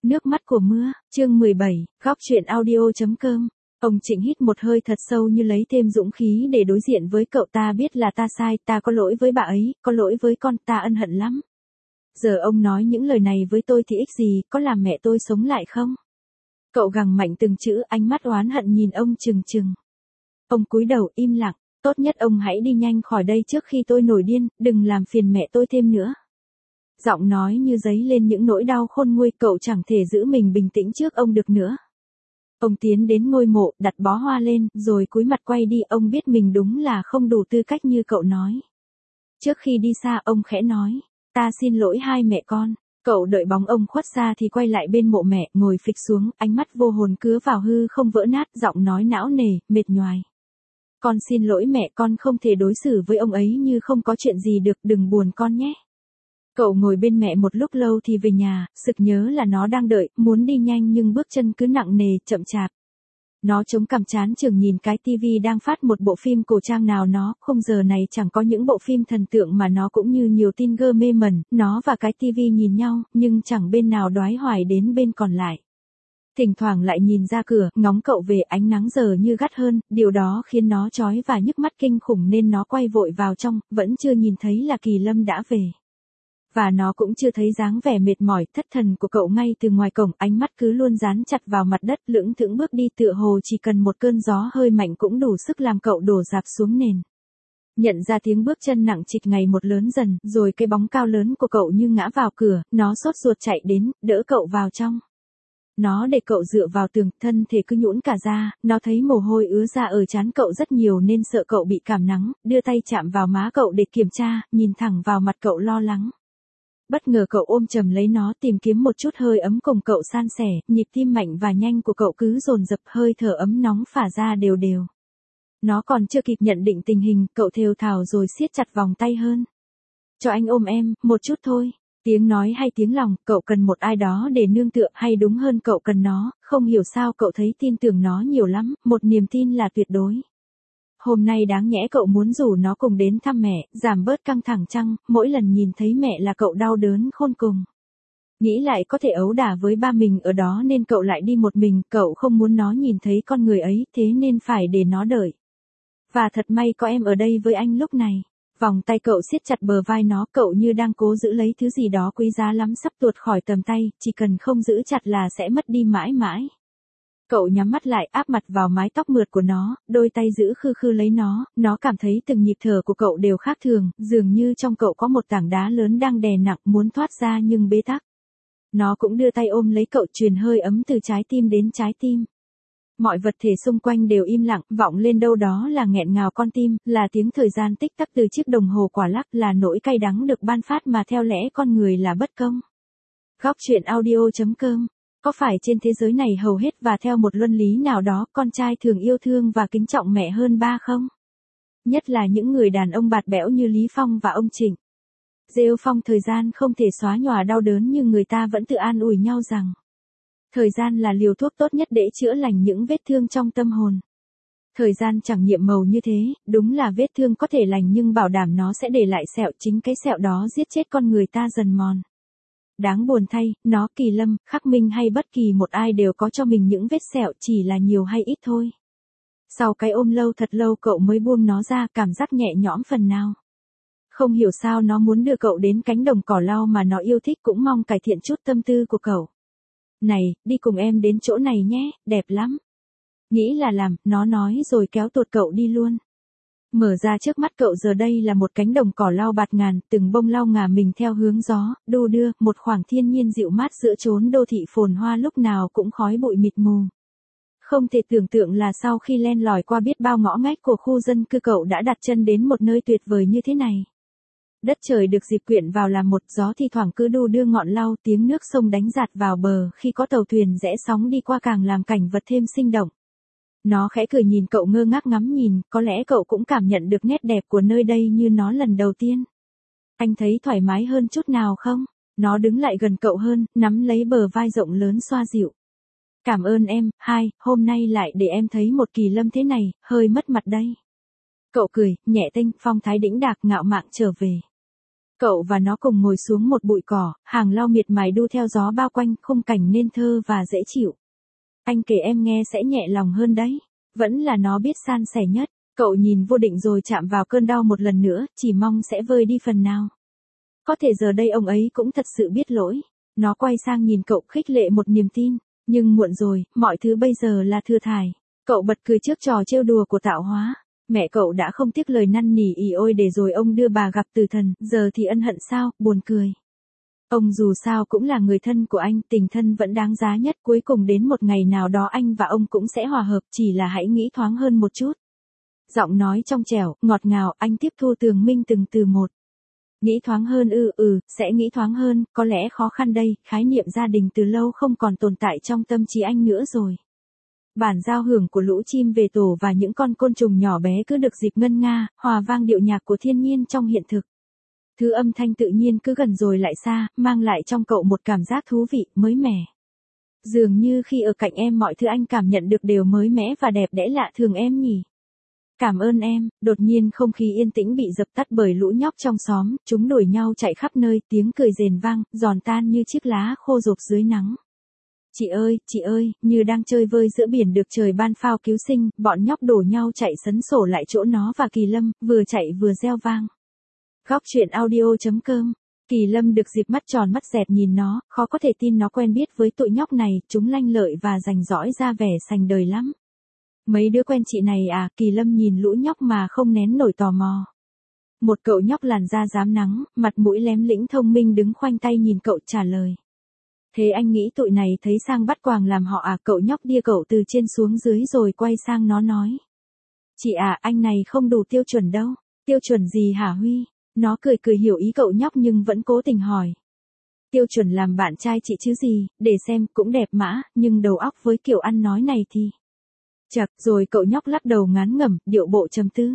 Nước mắt của mưa, chương 17, góc truyện audio.com. Ông Trịnh hít một hơi thật sâu như lấy thêm dũng khí để đối diện với cậu. Ta biết là ta sai, ta có lỗi với bà ấy, có lỗi với con, ta ân hận lắm. Giờ ông nói những lời này với tôi thì ích gì, có làm mẹ tôi sống lại không? Cậu gằn mạnh từng chữ, ánh mắt oán hận nhìn ông trừng trừng. Ông cúi đầu im lặng, tốt nhất ông hãy đi nhanh khỏi đây trước khi tôi nổi điên, đừng làm phiền mẹ tôi thêm nữa. Giọng nói như dấy lên những nỗi đau khôn nguôi, cậu chẳng thể giữ mình bình tĩnh trước ông được nữa. Ông tiến đến ngôi mộ, đặt bó hoa lên, rồi cúi mặt quay đi. Ông biết mình đúng là không đủ tư cách như cậu nói. Trước khi đi xa, ông khẽ nói, ta xin lỗi hai mẹ con. Cậu đợi bóng ông khuất xa thì quay lại bên mộ mẹ, ngồi phịch xuống, ánh mắt vô hồn cứa vào hư không vỡ nát, giọng nói não nề, mệt nhoài. Con xin lỗi mẹ, con không thể đối xử với ông ấy như không có chuyện gì được, đừng buồn con nhé. Cậu ngồi bên mẹ một lúc lâu thì về nhà, sực nhớ là nó đang đợi, muốn đi nhanh nhưng bước chân cứ nặng nề, chậm chạp. Nó chống cằm chán chừng nhìn cái tivi đang phát một bộ phim cổ trang nào. Khung giờ này chẳng có những bộ phim thần tượng mà nó cũng như nhiều teen girl mê mẩn. Nó và cái tivi nhìn nhau, nhưng chẳng bên nào đoái hoài đến bên còn lại. Thỉnh thoảng lại nhìn ra cửa, ngóng cậu về, ánh nắng giờ như gắt hơn, điều đó khiến nó chói và nhức mắt kinh khủng nên nó quay vội vào trong, vẫn chưa nhìn thấy là Kỳ Lâm đã về. Và nó cũng chưa thấy dáng vẻ mệt mỏi, thất thần của cậu ngay từ ngoài cổng, ánh mắt cứ luôn dán chặt vào mặt đất, lững thững bước đi tựa hồ chỉ cần một cơn gió hơi mạnh cũng đủ sức làm cậu đổ rạp xuống nền. Nhận ra tiếng bước chân nặng trịch ngày một lớn dần, rồi cái bóng cao lớn của cậu như ngã vào cửa, nó sốt ruột chạy đến, đỡ cậu vào trong. Nó để cậu dựa vào tường, thân thể cứ nhũn cả ra, nó thấy mồ hôi ứa ra ở trán cậu rất nhiều nên sợ cậu bị cảm nắng, đưa tay chạm vào má cậu để kiểm tra, nhìn thẳng vào mặt cậu lo lắng. Bất ngờ cậu ôm chầm lấy nó, tìm kiếm một chút hơi ấm cùng cậu san sẻ, nhịp tim mạnh và nhanh của cậu cứ dồn dập, hơi thở ấm nóng phả ra đều đều. Nó còn chưa kịp nhận định tình hình, cậu thều thào rồi siết chặt vòng tay hơn. Cho anh ôm em, một chút thôi. Tiếng nói hay tiếng lòng, cậu cần một ai đó để nương tựa, hay đúng hơn cậu cần nó, không hiểu sao cậu thấy tin tưởng nó nhiều lắm, một niềm tin là tuyệt đối. Hôm nay đáng nhẽ cậu muốn rủ nó cùng đến thăm mẹ, giảm bớt căng thẳng chăng, mỗi lần nhìn thấy mẹ là cậu đau đớn khôn cùng. Nghĩ lại có thể ấu đả với ba mình ở đó nên cậu lại đi một mình, cậu không muốn nó nhìn thấy con người ấy, thế nên phải để nó đợi. Và thật may có em ở đây với anh lúc này. Vòng tay cậu siết chặt bờ vai nó, cậu như đang cố giữ lấy thứ gì đó quý giá lắm sắp tuột khỏi tầm tay, chỉ cần không giữ chặt là sẽ mất đi mãi mãi. Cậu nhắm mắt lại, áp mặt vào mái tóc mượt của nó, đôi tay giữ khư khư lấy nó cảm thấy từng nhịp thở của cậu đều khác thường, dường như trong cậu có một tảng đá lớn đang đè nặng muốn thoát ra nhưng bế tắc. Nó cũng đưa tay ôm lấy cậu, truyền hơi ấm từ trái tim đến trái tim. Mọi vật thể xung quanh đều im lặng, vọng lên đâu đó là nghẹn ngào con tim, là tiếng thời gian tích tắc từ chiếc đồng hồ quả lắc, là nỗi cay đắng được ban phát mà theo lẽ con người là bất công. Góc truyện audio.com. Có phải trên thế giới này hầu hết và theo một luân lý nào đó, con trai thường yêu thương và kính trọng mẹ hơn ba không? Nhất là những người đàn ông bạt bẽo như Lý Phong và ông Trịnh. Rêu Phong thời gian không thể xóa nhòa đau đớn nhưng người ta vẫn tự an ủi nhau rằng thời gian là liều thuốc tốt nhất để chữa lành những vết thương trong tâm hồn. Thời gian chẳng nhiệm màu như thế, đúng là vết thương có thể lành nhưng bảo đảm nó sẽ để lại sẹo, chính cái sẹo đó giết chết con người ta dần mòn. Đáng buồn thay, nó, Kỳ Lâm, Khắc Minh hay bất kỳ một ai đều có cho mình những vết sẹo, chỉ là nhiều hay ít thôi. Sau cái ôm lâu thật lâu cậu mới buông nó ra, cảm giác nhẹ nhõm phần nào. Không hiểu sao nó muốn đưa cậu đến cánh đồng cỏ lau mà nó yêu thích, cũng mong cải thiện chút tâm tư của cậu. Này, đi cùng em đến chỗ này nhé, đẹp lắm. Nghĩ là làm, nó nói rồi kéo tuột cậu đi luôn. Mở ra trước mắt cậu giờ đây là một cánh đồng cỏ lau bạt ngàn, từng bông lau ngả mình theo hướng gió, đu đưa, một khoảng thiên nhiên dịu mát giữa chốn đô thị phồn hoa lúc nào cũng khói bụi mịt mù. Không thể tưởng tượng là sau khi len lỏi qua biết bao ngõ ngách của khu dân cư cậu đã đặt chân đến một nơi tuyệt vời như thế này. Đất trời được dịp quyện vào làm một, gió thì thoảng cứ đu đưa ngọn lau, tiếng nước sông đánh dạt vào bờ khi có tàu thuyền rẽ sóng đi qua càng làm cảnh vật thêm sinh động. Nó khẽ cười nhìn cậu ngơ ngác ngắm nhìn, có lẽ cậu cũng cảm nhận được nét đẹp của nơi đây như nó lần đầu tiên. Anh thấy thoải mái hơn chút nào không? Nó đứng lại gần cậu hơn, nắm lấy bờ vai rộng lớn xoa dịu. Cảm ơn em, hôm nay lại để em thấy một Kỳ Lâm thế này, hơi mất mặt đây. Cậu cười, nhẹ tênh, phong thái đĩnh đạc ngạo mạn trở về. Cậu và nó cùng ngồi xuống một bụi cỏ, hàng lau miệt mài đu theo gió bao quanh, khung cảnh nên thơ và dễ chịu. Anh kể em nghe sẽ nhẹ lòng hơn đấy. Vẫn là nó biết san sẻ nhất. Cậu nhìn Vô Định rồi chạm vào cơn đau một lần nữa, chỉ mong sẽ vơi đi phần nào. Có thể giờ đây ông ấy cũng thật sự biết lỗi. Nó quay sang nhìn cậu khích lệ một niềm tin. Nhưng muộn rồi, mọi thứ bây giờ là thừa thải. Cậu bật cười trước trò trêu đùa của tạo hóa. Mẹ cậu đã không tiếc lời năn nỉ ỉ ôi để rồi ông đưa bà gặp tử thần, giờ thì ân hận sao, buồn cười. Ông dù sao cũng là người thân của anh, tình thân vẫn đáng giá nhất, cuối cùng đến một ngày nào đó anh và ông cũng sẽ hòa hợp, chỉ là hãy nghĩ thoáng hơn một chút. Giọng nói trong trẻo, ngọt ngào, anh tiếp thu tường minh từng từ một. Nghĩ thoáng hơn sẽ nghĩ thoáng hơn, có lẽ khó khăn đây, khái niệm gia đình từ lâu không còn tồn tại trong tâm trí anh nữa rồi. Bản giao hưởng của lũ chim về tổ và những con côn trùng nhỏ bé cứ được dịp ngân nga, hòa vang điệu nhạc của thiên nhiên trong hiện thực. Thứ âm thanh tự nhiên cứ gần rồi lại xa, mang lại trong cậu một cảm giác thú vị, mới mẻ. Dường như khi ở cạnh em mọi thứ anh cảm nhận được đều mới mẻ và đẹp đẽ lạ thường em nhỉ. Cảm ơn em. Đột nhiên không khí yên tĩnh bị dập tắt bởi lũ nhóc trong xóm, chúng đuổi nhau chạy khắp nơi, tiếng cười rền vang, giòn tan như chiếc lá khô rộp dưới nắng. Chị ơi, như đang chơi vơi giữa biển được trời ban phao cứu sinh, bọn nhóc đổ nhau chạy sấn sổ lại chỗ nó và Kỳ Lâm, vừa chạy vừa reo vang. Góc truyện audio.com. Kỳ Lâm được dịp mắt tròn mắt dẹt nhìn nó, khó có thể tin nó quen biết với tụi nhóc này, chúng lanh lợi và rành rõi ra vẻ sành đời lắm. Mấy đứa quen chị này à? Kỳ Lâm nhìn lũ nhóc mà không nén nổi tò mò. Một cậu nhóc làn da rám nắng, mặt mũi lém lĩnh thông minh đứng khoanh tay nhìn cậu trả lời. Thế anh nghĩ tụi này thấy sang bắt quàng làm họ à? Cậu nhóc đia cậu từ trên xuống dưới rồi quay sang nó nói. Chị à, anh này không đủ tiêu chuẩn đâu. Tiêu chuẩn gì hả Huy? Nó cười cười hiểu ý cậu nhóc nhưng vẫn cố tình hỏi. Tiêu chuẩn làm bạn trai chị chứ gì, để xem cũng đẹp mã, nhưng đầu óc với kiểu ăn nói này thì... Chật, rồi cậu nhóc lắc đầu ngán ngẩm, điệu bộ trầm tư.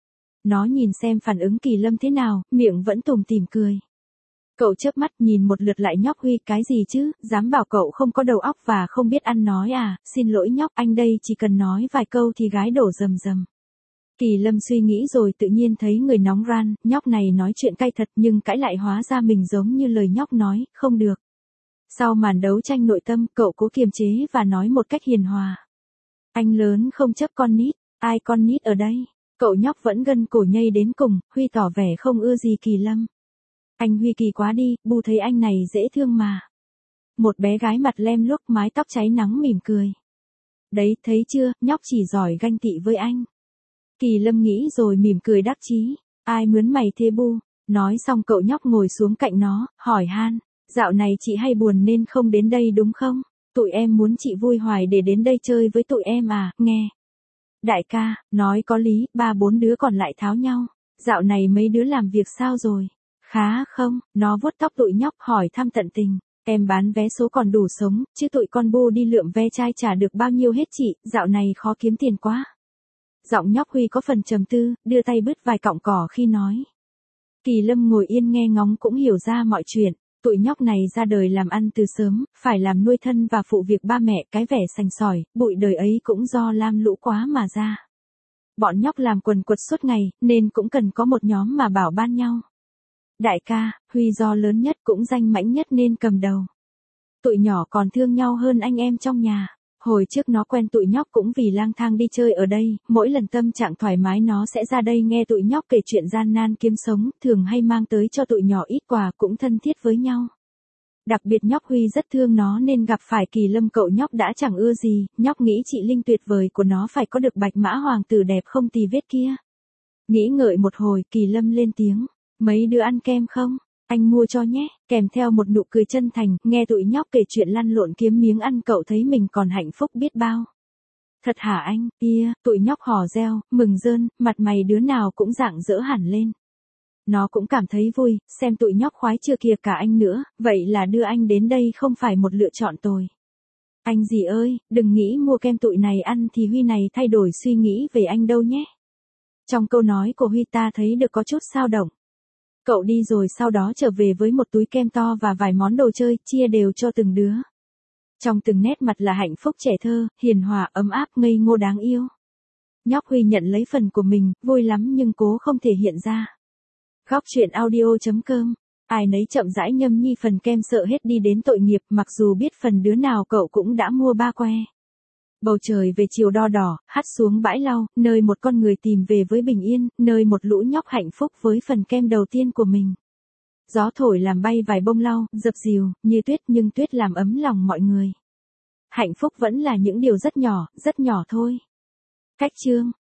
Nó nhìn xem phản ứng Kỳ Lâm thế nào, miệng vẫn tủm tỉm cười. Cậu chớp mắt nhìn một lượt lại nhóc Huy, cái gì chứ, dám bảo cậu không có đầu óc và không biết ăn nói à? Xin lỗi nhóc, anh đây chỉ cần nói vài câu thì gái đổ rầm rầm. Kỳ Lâm suy nghĩ rồi tự nhiên thấy người nóng ran, nhóc này nói chuyện cay thật nhưng cãi lại hóa ra mình giống như lời nhóc nói, không được. Sau màn đấu tranh nội tâm, cậu cố kiềm chế và nói một cách hiền hòa. Anh lớn không chấp con nít, ai con nít ở đây? Cậu nhóc vẫn gân cổ nhây đến cùng, Huy tỏ vẻ không ưa gì Kỳ Lâm. Anh Huy kỳ quá đi, bu thấy anh này dễ thương mà. Một bé gái mặt lem luốc mái tóc cháy nắng mỉm cười. Đấy, thấy chưa, nhóc chỉ giỏi ganh tị với anh. Kỳ Lâm nghĩ rồi mỉm cười đắc chí. Ai mướn mày thế bu? Nói xong cậu nhóc ngồi xuống cạnh nó, hỏi han. Dạo này chị hay buồn nên không đến đây đúng không? Tụi em muốn chị vui hoài để đến đây chơi với tụi em à, nghe. Đại ca, nói có lý, 3-4 đứa còn lại tháo nhau. Dạo này mấy đứa làm việc sao rồi? Khá không? Nó vuốt tóc tụi nhóc hỏi thăm tận tình. Em bán vé số còn đủ sống, chứ tụi con bu đi lượm ve chai trả được bao nhiêu hết chị, dạo này khó kiếm tiền quá. Giọng nhóc Huy có phần trầm tư, đưa tay bứt vài cọng cỏ khi nói. Kỳ Lâm ngồi yên nghe ngóng cũng hiểu ra mọi chuyện. Tụi nhóc này ra đời làm ăn từ sớm, phải làm nuôi thân và phụ việc ba mẹ, cái vẻ sành sỏi, bụi đời ấy cũng do lam lũ quá mà ra. Bọn nhóc làm quần quật suốt ngày, nên cũng cần có một nhóm mà bảo ban nhau. Đại ca, Huy do lớn nhất cũng danh mãnh nhất nên cầm đầu. Tụi nhỏ còn thương nhau hơn anh em trong nhà. Hồi trước nó quen tụi nhóc cũng vì lang thang đi chơi ở đây, mỗi lần tâm trạng thoải mái nó sẽ ra đây nghe tụi nhóc kể chuyện gian nan kiếm sống, thường hay mang tới cho tụi nhỏ ít quà, cũng thân thiết với nhau. Đặc biệt nhóc Huy rất thương nó nên gặp phải Kỳ Lâm cậu nhóc đã chẳng ưa gì, nhóc nghĩ chị Linh tuyệt vời của nó phải có được bạch mã hoàng tử đẹp không tì vết kia. Nghĩ ngợi một hồi, Kỳ Lâm lên tiếng, mấy đứa ăn kem không? Anh mua cho nhé, kèm theo một nụ cười chân thành, nghe tụi nhóc kể chuyện lăn lộn kiếm miếng ăn cậu thấy mình còn hạnh phúc biết bao. Thật hả anh? Tụi nhóc hò reo, mừng rơn, mặt mày đứa nào cũng rạng rỡ hẳn lên. Nó cũng cảm thấy vui, xem tụi nhóc khoái chưa kìa cả anh nữa, vậy là đưa anh đến đây không phải một lựa chọn tồi. Anh gì ơi, đừng nghĩ mua kem tụi này ăn thì Huy này thay đổi suy nghĩ về anh đâu nhé. Trong câu nói của Huy ta thấy được có chút dao động. Cậu đi rồi sau đó trở về với một túi kem to và vài món đồ chơi, chia đều cho từng đứa. Trong từng nét mặt là hạnh phúc trẻ thơ, hiền hòa, ấm áp, ngây ngô đáng yêu. Nhóc Huy nhận lấy phần của mình, vui lắm nhưng cố không thể hiện ra. Góc chuyện audio.com. Ai nấy chậm rãi nhâm nhi phần kem sợ hết đi đến tội nghiệp, mặc dù biết phần đứa nào cậu cũng đã mua 3 que. Bầu trời về chiều đo đỏ, hắt xuống bãi lau, nơi một con người tìm về với bình yên, nơi một lũ nhóc hạnh phúc với phần kem đầu tiên của mình. Gió thổi làm bay vài bông lau, dập dìu, như tuyết, nhưng tuyết làm ấm lòng mọi người. Hạnh phúc vẫn là những điều rất nhỏ thôi. Cách chương.